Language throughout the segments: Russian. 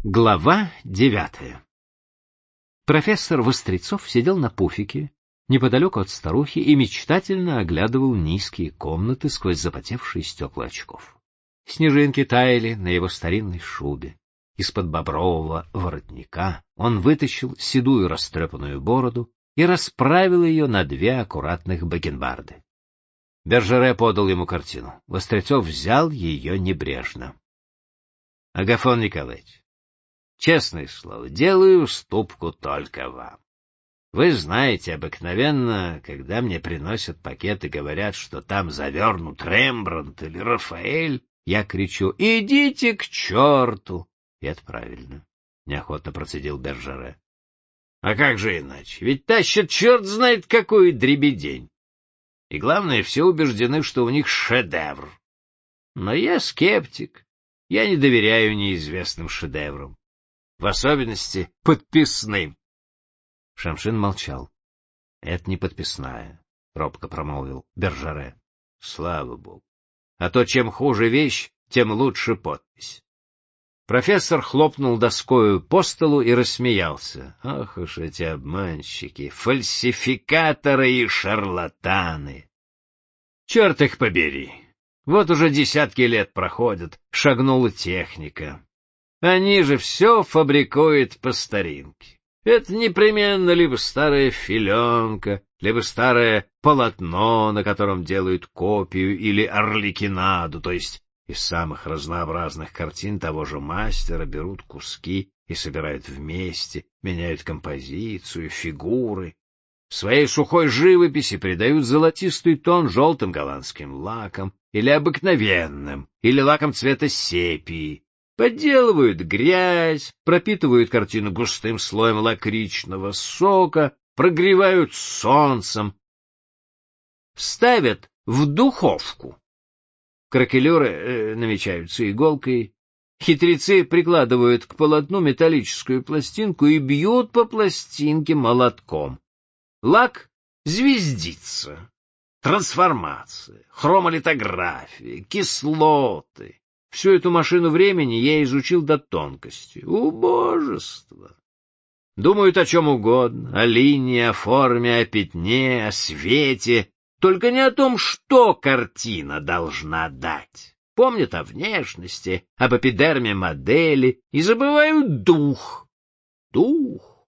Глава 9. Профессор Вострецов сидел на пуфике, неподалеку от старухи, и мечтательно оглядывал низкие комнаты сквозь запотевшие стекла очков. Снежинки таяли на его старинной шубе. Из-под бобрового воротника он вытащил седую растрепанную бороду и расправил ее на две аккуратных бакенбарды. Бержере подал ему картину. Вострецов взял ее небрежно. — Агафон Николаевич, честное слово, делаю уступку только вам. Вы знаете, обыкновенно, когда мне приносят пакет и говорят, что там завернут Рембрандт или Рафаэль, я кричу: «Идите к черту!» И это правильно, — неохотно процедил Бержере. А как же иначе? Ведь тащат черт знает какой дребедень. И главное, все убеждены, что у них шедевр. Но я скептик. Я не доверяю неизвестным шедеврам. В особенности подписным. Шамшин молчал. — Это не подписная, — робко промолвил Бержере. — Слава богу. А то чем хуже вещь, тем лучше подпись. Профессор хлопнул доскою по столу и рассмеялся. Ах уж эти обманщики, фальсификаторы и шарлатаны! Черт их побери! Вот уже десятки лет проходят, шагнула техника. Они же все фабрикуют по старинке. Это непременно либо старая филенка, либо старое полотно, на котором делают копию, или орликинаду, то есть из самых разнообразных картин того же мастера берут куски и собирают вместе, меняют композицию, фигуры. Своей сухой живописи придают золотистый тон желтым голландским лаком, или обыкновенным, или лаком цвета сепии. Подделывают грязь, пропитывают картину густым слоем лакричного сока, прогревают солнцем, ставят в духовку. Кракелюры намечаются иголкой, хитрецы прикладывают к полотну металлическую пластинку и бьют по пластинке молотком. Лак звездится, трансформация, хромолитография, кислоты. Всю эту машину времени я изучил до тонкости. Убожество! Думают о чем угодно, о линии, о форме, о пятне, о свете, только не о том, что картина должна дать. Помнят о внешности, об эпидерме модели и забывают дух. Дух!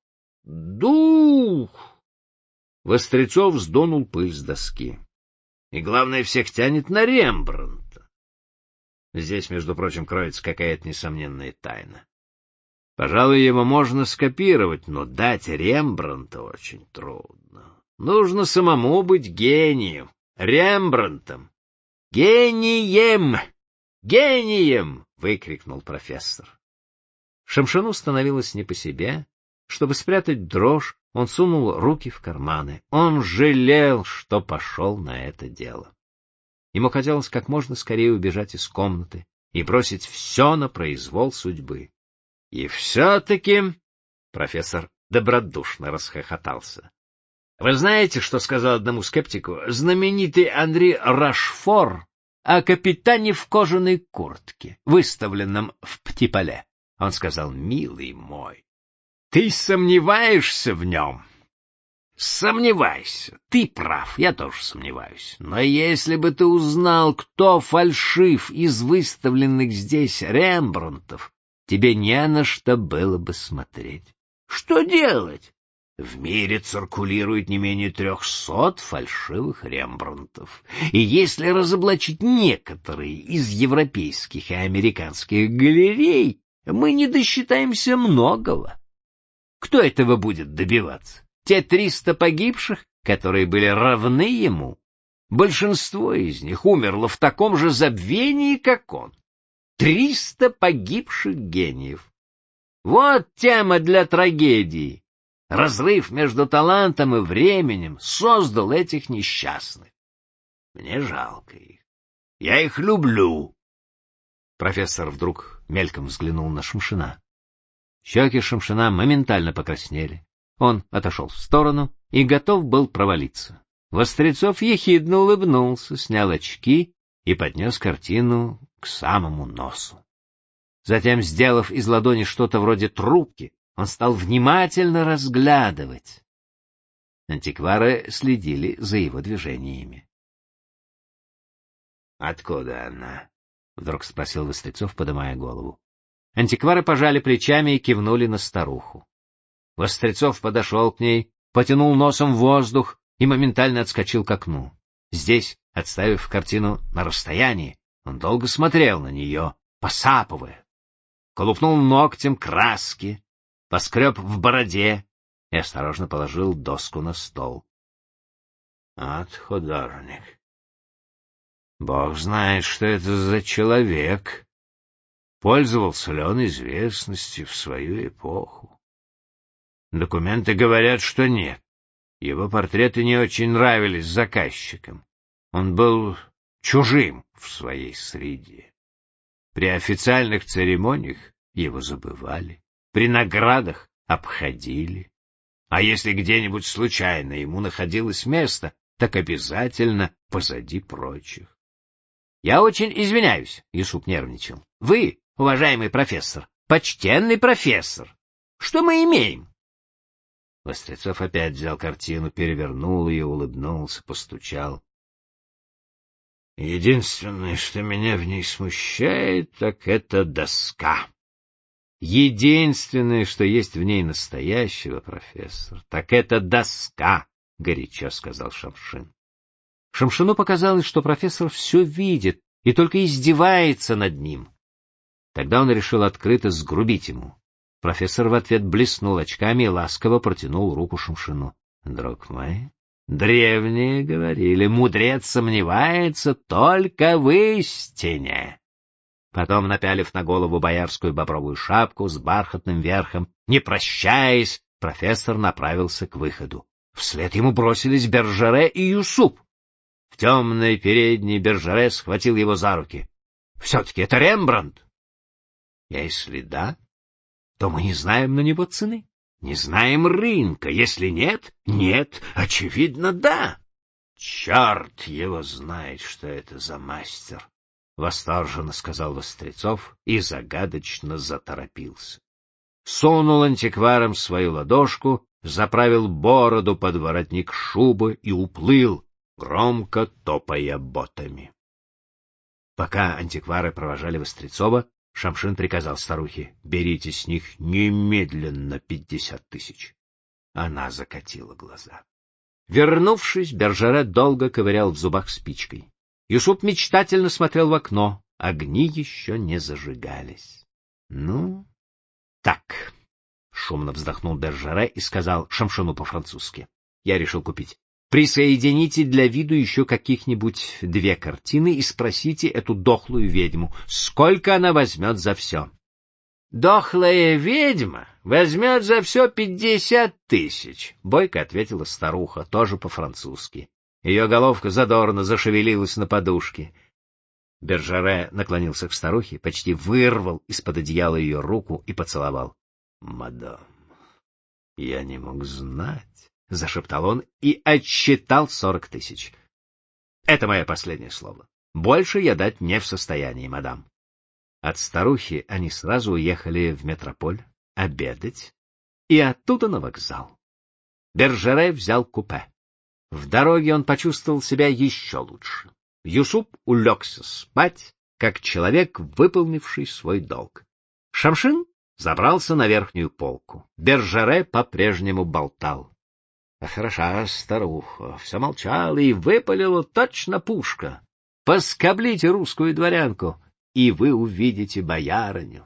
Дух! Вострецов сдунул пыль с доски. И главное, всех тянет на Рембрандта. Здесь, между прочим, кроется какая-то несомненная тайна. Пожалуй, его можно скопировать, но дать Рембрандта очень трудно. Нужно самому быть гением, Рембрандтом. «Гением! Гением!» — выкрикнул профессор. Шамшину становилось не по себе. Чтобы спрятать дрожь, он сунул руки в карманы. Он жалел, что пошел на это дело. Ему хотелось как можно скорее убежать из комнаты и бросить все на произвол судьбы. И все-таки профессор добродушно расхохотался. Вы знаете, что сказал одному скептику знаменитый Анри Рашфор о капитане в кожаной куртке, выставленном в Птипале? Он сказал: «Милый мой, ты сомневаешься в нем?» Сомневайся. Ты прав, я тоже сомневаюсь. Но если бы ты узнал, кто фальшив из выставленных здесь Рембрандтов, тебе не на что было бы смотреть. Что делать? В мире циркулирует не менее 300 фальшивых Рембрандтов. И если разоблачить некоторые из европейских и американских галерей, мы не досчитаемся многого. Кто этого будет добиваться? Те 300 погибших, которые были равны ему? Большинство из них умерло в таком же забвении, как он. 300 погибших гениев. Вот тема для трагедии. Разрыв между талантом и временем создал этих несчастных. Мне жалко их. Я их люблю. Профессор вдруг мельком взглянул на Шамшина. Щеки Шамшина моментально покраснели. Он отошел в сторону и готов был провалиться. Вострецов ехидно улыбнулся, снял очки и поднес картину к самому носу. Затем, сделав из ладони что-то вроде трубки, он стал внимательно разглядывать. Антиквары следили за его движениями. — Откуда она? — вдруг спросил Вострецов, подымая голову. Антиквары пожали плечами и кивнули на старуху. Вострецов подошел к ней, потянул носом в воздух и моментально отскочил к окну. Здесь, отставив картину на расстоянии, он долго смотрел на нее, посапывая. Колупнул ногтем краски, поскреб в бороде и осторожно положил доску на стол. От художник. Бог знает, что это за человек. Пользовался ли он известностью в свою эпоху? Документы говорят, что нет. Его портреты не очень нравились заказчикам. Он был чужим в своей среде. При официальных церемониях его забывали, при наградах обходили. А если где-нибудь случайно ему находилось место, так обязательно позади прочих. — Я очень извиняюсь, — Юсуп нервничал. — Вы, уважаемый профессор, почтенный профессор. Что мы имеем? Вострецов опять взял картину, перевернул ее, улыбнулся, постучал. — Единственное, что меня в ней смущает, так это доска. — Единственное, что есть в ней настоящего, профессор, так это доска, — горячо сказал Шамшин. Шамшину показалось, что профессор все видит и только издевается над ним. Тогда он решил открыто сгрубить ему. Профессор в ответ блеснул очками и ласково протянул руку Шамшину. — Друг мой, древние говорили, мудрец сомневается только в истине. Потом, напялив на голову боярскую бобровую шапку с бархатным верхом, не прощаясь, профессор направился к выходу. Вслед ему бросились Бержаре и Юсуп. В темной передней Бержаре схватил его за руки. — Все-таки это Рембрандт. — Если да, то мы не знаем на него цены, не знаем рынка. Если нет, нет, очевидно, да. — Черт его знает, что это за мастер! — восторженно сказал Вострецов и загадочно заторопился. Сунул антикварам свою ладошку, заправил бороду под воротник шубы и уплыл, громко топая ботами. Пока антиквары провожали Вострецова, Шамшин приказал старухе: — Берите с них немедленно 50 тысяч. Она закатила глаза. Вернувшись, Бержаре долго ковырял в зубах спичкой. Юсуп мечтательно смотрел в окно. Огни еще не зажигались. — Ну, так, — шумно вздохнул Бержаре и сказал Шамшину по-французски. — Я решил купить. Присоедините для виду еще каких-нибудь 2 картины и спросите эту дохлую ведьму, сколько она возьмет за все. — Дохлая ведьма возьмет за все 50 тысяч, — бойко ответила старуха, тоже по-французски. Ее головка задорно зашевелилась на подушке. Бержаре наклонился к старухе, почти вырвал из-под одеяла ее руку и поцеловал. — Мадам, я не мог знать, — зашептал он и отсчитал 40 тысяч. — Это мое последнее слово. Больше я дать не в состоянии, мадам. От старухи они сразу уехали в метрополь обедать и оттуда на вокзал. Бержаре взял купе. В дороге он почувствовал себя еще лучше. Юсуп улегся спать, как человек, выполнивший свой долг. Шамшин забрался на верхнюю полку. Бержаре по-прежнему болтал. А хороша старуха, все молчала и выпалила точно пушка. Поскоблите русскую дворянку, и вы увидите боярыню.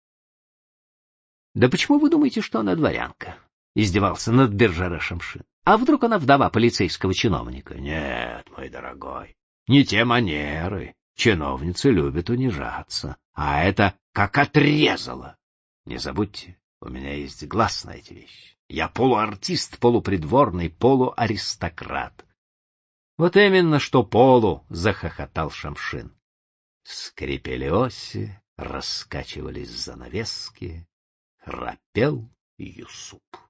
— Да почему вы думаете, что она дворянка? — издевался над Бержаре Шамшин. — А вдруг она вдова полицейского чиновника? — Нет, мой дорогой, не те манеры. Чиновницы любят унижаться, а это как отрезало. Не забудьте, у меня есть глаз на эти вещи. Я полуартист, полупридворный, полуаристократ. — Вот именно, что полу, — захохотал Шамшин. Скрипели оси, раскачивались занавески, храпел Юсуп.